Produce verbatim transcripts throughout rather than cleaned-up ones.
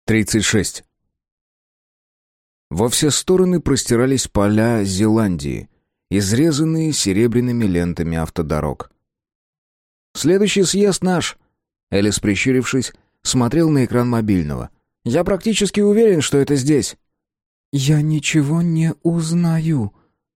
тридцать шесть. Во все стороны простирались поля Зеландии, изрезанные серебряными лентами автодорог. «Следующий съезд наш!» Элис, прищурившись, смотрел на экран мобильного. «Я практически уверен, что это здесь». «Я ничего не узнаю».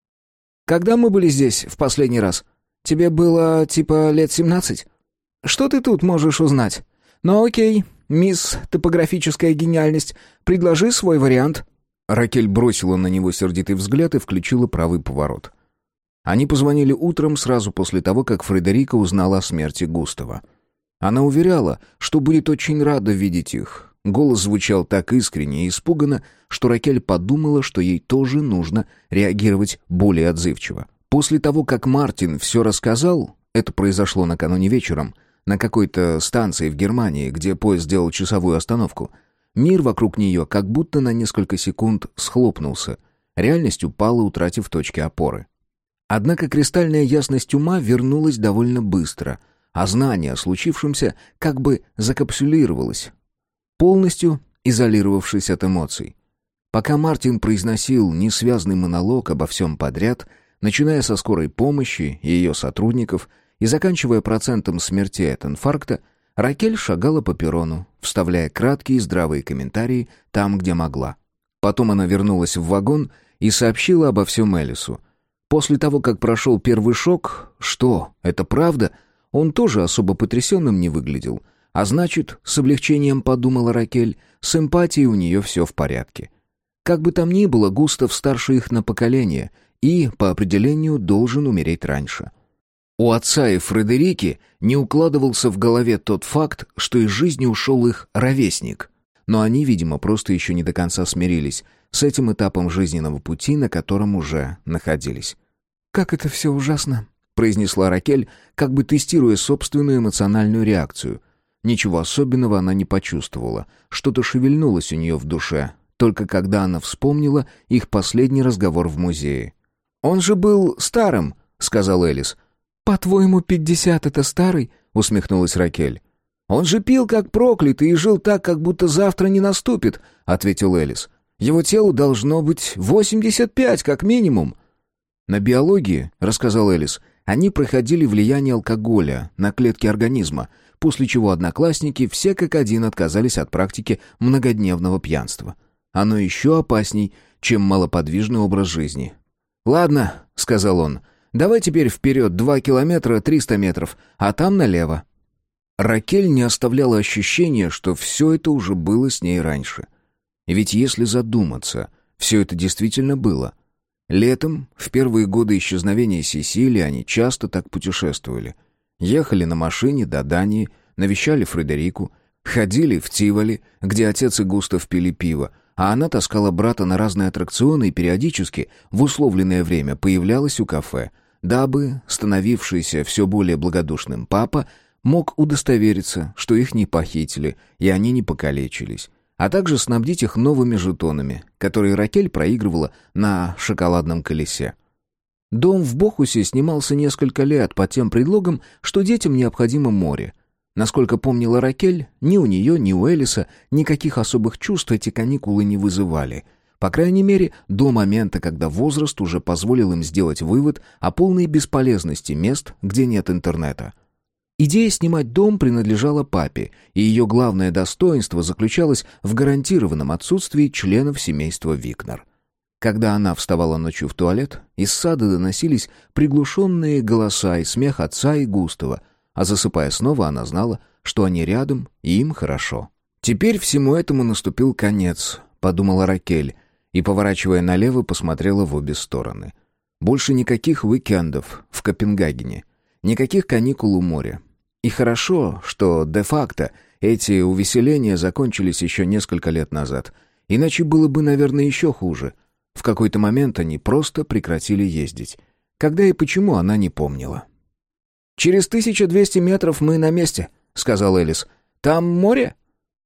«Когда мы были здесь в последний раз? Тебе было, типа, лет семнадцать? Что ты тут можешь узнать? Ну окей, мисс топографическая гениальность, предложи свой вариант». Ракель бросила на него сердитый взгляд и включила правый поворот. Они позвонили утром сразу после того, как Фредерика узнала о смерти Густава. Она уверяла, что будет очень рада видеть их. Голос звучал так искренне и испуганно, что Ракель подумала, что ей тоже нужно реагировать более отзывчиво. После того, как Мартин все рассказал, это произошло накануне вечером, на какой-то станции в Германии, где поезд сделал часовую остановку, мир вокруг нее как будто на несколько секунд схлопнулся. Реальность упала, утратив точки опоры. Однако кристальная ясность ума вернулась довольно быстро, а знание о случившемся как бы закапсулировалось, полностью изолировавшись от эмоций. Пока Мартин произносил несвязный монолог обо всем подряд, начиная со скорой помощи и ее сотрудников и заканчивая процентом смертей от инфаркта, Ракель шагала по перрону, вставляя краткие здравые комментарии там, где могла. Потом она вернулась в вагон и сообщила обо всем Элису. После того, как прошел первый шок, что, это правда, он тоже особо потрясенным не выглядел. А значит, с облегчением подумала Ракель, с эмпатией у нее все в порядке. Как бы там ни было, Густав старше их на поколение и, по определению, должен умереть раньше. У отца и Фредерики не укладывался в голове тот факт, что из жизни ушел их ровесник. Но они, видимо, просто еще не до конца смирились с этим этапом жизненного пути, на котором уже находились. «Как это все ужасно», — произнесла Ракель, как бы тестируя собственную эмоциональную реакцию. Ничего особенного она не почувствовала. Что-то шевельнулось у нее в душе, только когда она вспомнила их последний разговор в музее. «Он же был старым», — сказал Элис. «По-твоему, пятьдесят — это старый?» — усмехнулась Ракель. «Он же пил как проклятый и жил так, как будто завтра не наступит», — ответил Элис. «Его телу должно быть восемьдесят пять, как минимум». «На биологии, — рассказал Элис, — они проходили влияние алкоголя на клетки организма, после чего одноклассники все как один отказались от практики многодневного пьянства. Оно еще опасней, чем малоподвижный образ жизни». «Ладно, — сказал он, — давай теперь вперед два километра триста метров, а там налево». Ракель не оставляла ощущения, что все это уже было с ней раньше. И ведь если задуматься, все это действительно было. Летом, в первые годы исчезновения Сесилии, они часто так путешествовали. Ехали на машине до Дании, навещали Фредерику, ходили в Тиволи, где отец и Густав пили пиво, а она таскала брата на разные аттракционы и периодически, в условленное время, появлялась у кафе, дабы становившийся все более благодушным папа мог удостовериться, что их не похитили и они не покалечились, а также снабдить их новыми жетонами, которые Ракель проигрывала на шоколадном колесе. Дом в Бохусе снимался несколько лет под тем предлогом, что детям необходимо море. Насколько помнила Ракель, ни у нее, ни у Элиса никаких особых чувств эти каникулы не вызывали. По крайней мере, до момента, когда возраст уже позволил им сделать вывод о полной бесполезности мест, где нет интернета. Идея снимать дом принадлежала папе, и ее главное достоинство заключалось в гарантированном отсутствии членов семейства Викнер. Когда она вставала ночью в туалет, из сада доносились приглушенные голоса и смех отца и Густава, а засыпая снова, она знала, что они рядом и им хорошо. «Теперь всему этому наступил конец», — подумала Ракель, и, поворачивая налево, посмотрела в обе стороны. Больше никаких уикендов в Копенгагене. Никаких каникул у моря. И хорошо, что де-факто эти увеселения закончились еще несколько лет назад. Иначе было бы, наверное, еще хуже. В какой-то момент они просто прекратили ездить. Когда и почему, она не помнила. «Через тысячу двести метров мы на месте», — сказал Элис. «Там море?»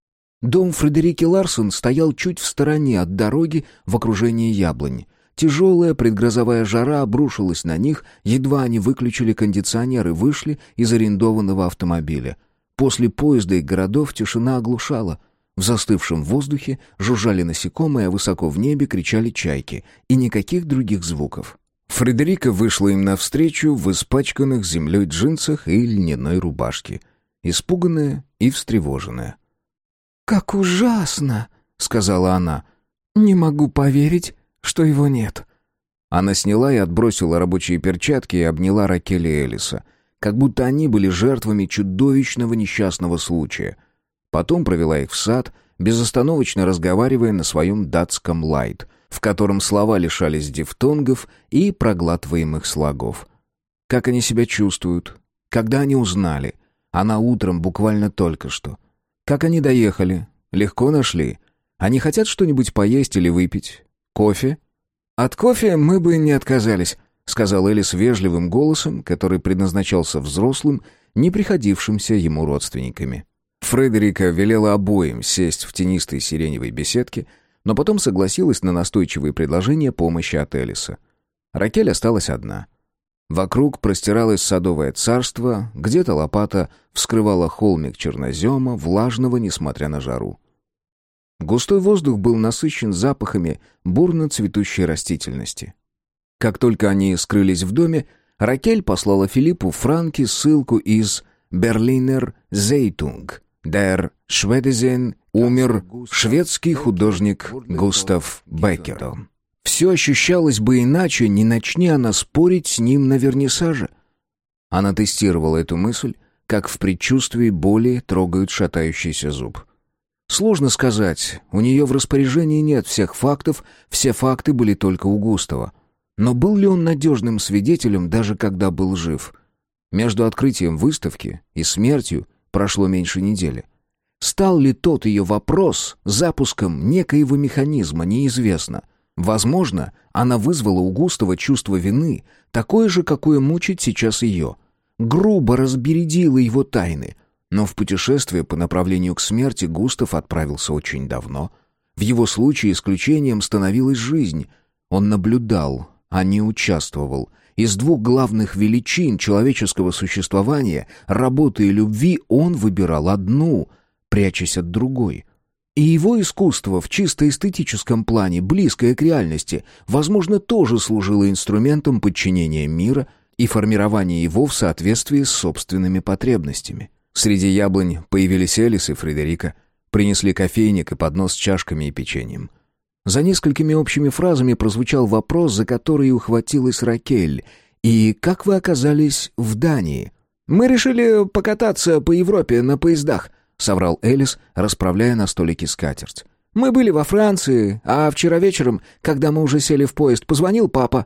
Дом Фредерики Ларсон стоял чуть в стороне от дороги в окружении яблонь. Тяжелая предгрозовая жара обрушилась на них, едва они выключили кондиционер и вышли из арендованного автомобиля. После поезда и городов тишина оглушала. В застывшем воздухе жужжали насекомые, а высоко в небе кричали чайки, и никаких других звуков. Фредерика вышла им навстречу в испачканных землей джинсах и льняной рубашке, испуганная и встревоженная. «Как ужасно!» — сказала она. «Не могу поверить, что его нет». Она сняла и отбросила рабочие перчатки и обняла Ракель и Элиса, как будто они были жертвами чудовищного несчастного случая. Потом провела их в сад, безостановочно разговаривая на своем датском лайт, в котором слова лишались дифтонгов и проглатываемых слогов. Как они себя чувствуют? Когда они узнали? Она утром, буквально только что. Как они доехали? Легко нашли? Они хотят что-нибудь поесть или выпить? Кофе? От кофе мы бы не отказались, сказал Элис вежливым голосом, который предназначался взрослым, не приходившимся ему родственниками. Фредерика велела обоим сесть в тенистой сиреневой беседке, но потом согласилась на настойчивые предложения помощи от Элиса. Ракель осталась одна. Вокруг простиралось садовое царство, где-то лопата вскрывала холмик чернозема, влажного, несмотря на жару. Густой воздух был насыщен запахами бурно цветущей растительности. Как только они скрылись в доме, Ракель послала Филиппу Франке ссылку из «Берлинер Zeitung», «Der Schwedesen умер шведский художник Густав Беккер». Все ощущалось бы иначе, не начни она спорить с ним на вернисаже. Она тестировала эту мысль, как в предчувствии боли трогают шатающийся зуб. Сложно сказать, у нее в распоряжении нет всех фактов, все факты были только у Густава. Но был ли он надежным свидетелем, даже когда был жив? Между открытием выставки и смертью прошло меньше недели. Стал ли тот ее вопрос запуском некоего механизма, неизвестно. Возможно, она вызвала у Густава чувство вины, такое же, какое мучит сейчас ее. Грубо разбередила его тайны. Но в путешествие по направлению к смерти Густав отправился очень давно. В его случае исключением становилась жизнь. Он наблюдал, а не участвовал. Из двух главных величин человеческого существования, работы и любви, он выбирал одну, прячась от другой. И его искусство в чисто эстетическом плане, близкое к реальности, возможно, тоже служило инструментом подчинения мира и формирования его в соответствии с собственными потребностями. Среди яблонь появились Элис и Фредерика, принесли кофейник и поднос с чашками и печеньем. За несколькими общими фразами прозвучал вопрос, за который ухватилась Ракель. «И как вы оказались в Дании?» «Мы решили покататься по Европе на поездах», — соврал Элис, расправляя на столике скатерть. «Мы были во Франции, а вчера вечером, когда мы уже сели в поезд, позвонил папа».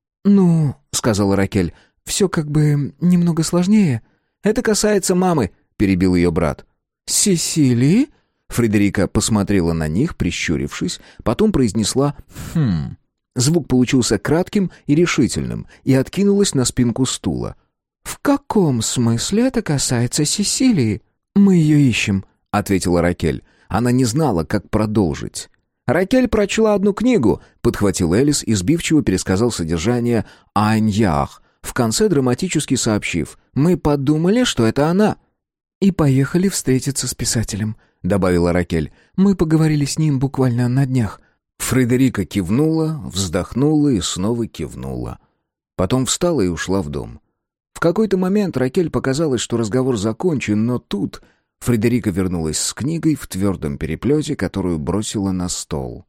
«Ну, — сказала Ракель, — все как бы немного сложнее». «Это касается мамы», — перебил ее брат. «Сесилии?» Фредерика посмотрела на них, прищурившись, потом произнесла «хм». Звук получился кратким и решительным, и откинулась на спинку стула. «В каком смысле это касается Сесилии?» «Мы ее ищем», — ответила Ракель. Она не знала, как продолжить. «Ракель прочла одну книгу», — подхватил Элис и сбивчиво пересказал содержание «Ein Jahr», в конце драматически сообщив: «Мы подумали, что это она». «И поехали встретиться с писателем», — добавила Ракель. «Мы поговорили с ним буквально на днях». Фредерика кивнула, вздохнула и снова кивнула. Потом встала и ушла в дом. В какой-то момент Ракель показалось, что разговор закончен, но тут Фредерика вернулась с книгой в твердом переплете, которую бросила на стол.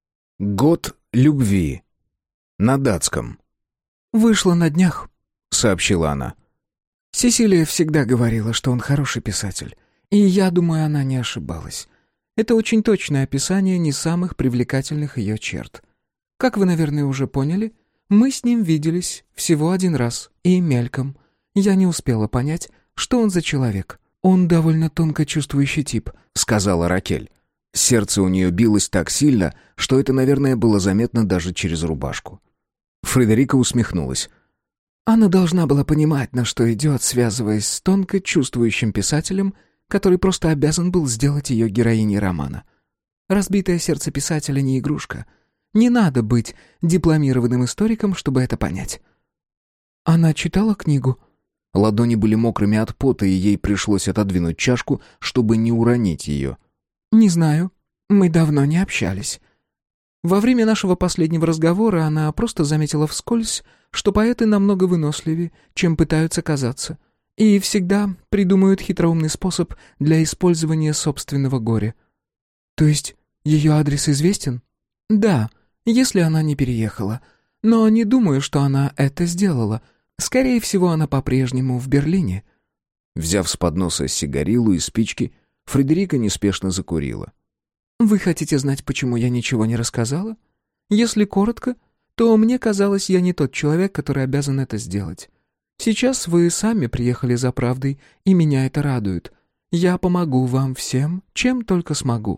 «Год любви». На датском. «Вышло на днях», — сообщила она. «Сесилия всегда говорила, что он хороший писатель. И я думаю, она не ошибалась. Это очень точное описание не самых привлекательных ее черт. Как вы, наверное, уже поняли, мы с ним виделись всего один раз, и мельком. Я не успела понять, что он за человек. Он довольно тонко чувствующий тип», — сказала Ракель. Сердце у нее билось так сильно, что это, наверное, было заметно даже через рубашку. Фредерика усмехнулась. Она должна была понимать, на что идет, связываясь с тонко чувствующим писателем, который просто обязан был сделать ее героиней романа. Разбитое сердце писателя не игрушка. Не надо быть дипломированным историком, чтобы это понять. Она читала книгу? Ладони были мокрыми от пота, и ей пришлось отодвинуть чашку, чтобы не уронить ее. «Не знаю. Мы давно не общались». Во время нашего последнего разговора она просто заметила вскользь, что поэты намного выносливее, чем пытаются казаться, и всегда придумают хитроумный способ для использования собственного горя. «То есть ее адрес известен?» «Да, если она не переехала. Но не думаю, что она это сделала. Скорее всего, она по-прежнему в Берлине». Взяв с подноса сигарилу и спички, Фредерика неспешно закурила. «Вы хотите знать, почему я ничего не рассказала? Если коротко, то мне казалось, я не тот человек, который обязан это сделать. Сейчас вы сами приехали за правдой, и меня это радует. Я помогу вам всем, чем только смогу.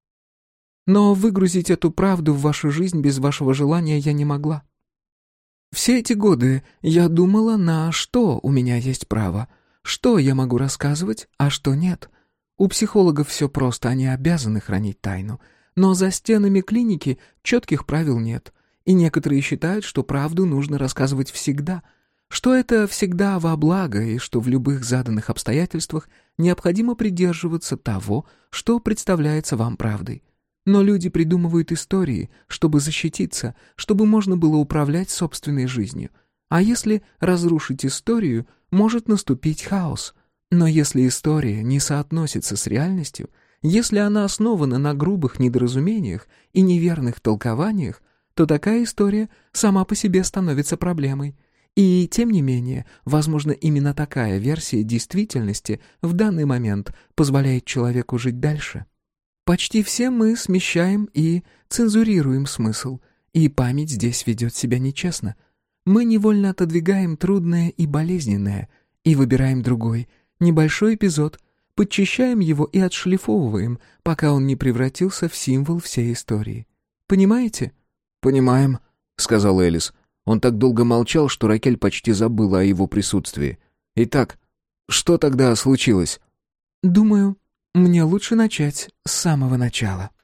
Но выгрузить эту правду в вашу жизнь без вашего желания я не могла. Все эти годы я думала, на что у меня есть право, что я могу рассказывать, а что нет». У психологов все просто, они обязаны хранить тайну. Но за стенами клиники четких правил нет. И некоторые считают, что правду нужно рассказывать всегда, что это всегда во благо, и что в любых заданных обстоятельствах необходимо придерживаться того, что представляется вам правдой. Но люди придумывают истории, чтобы защититься, чтобы можно было управлять собственной жизнью. А если разрушить историю, может наступить хаос. Но если история не соотносится с реальностью, если она основана на грубых недоразумениях и неверных толкованиях, то такая история сама по себе становится проблемой. И, тем не менее, возможно, именно такая версия действительности в данный момент позволяет человеку жить дальше. Почти все мы смещаем и цензурируем смысл, и память здесь ведет себя нечестно. Мы невольно отодвигаем трудное и болезненное, и выбираем другой – небольшой эпизод, подчищаем его и отшлифовываем, пока он не превратился в символ всей истории. Понимаете? «Понимаем», — сказал Элис. Он так долго молчал, что Ракель почти забыла о его присутствии. «Итак, что тогда случилось?» «Думаю, мне лучше начать с самого начала».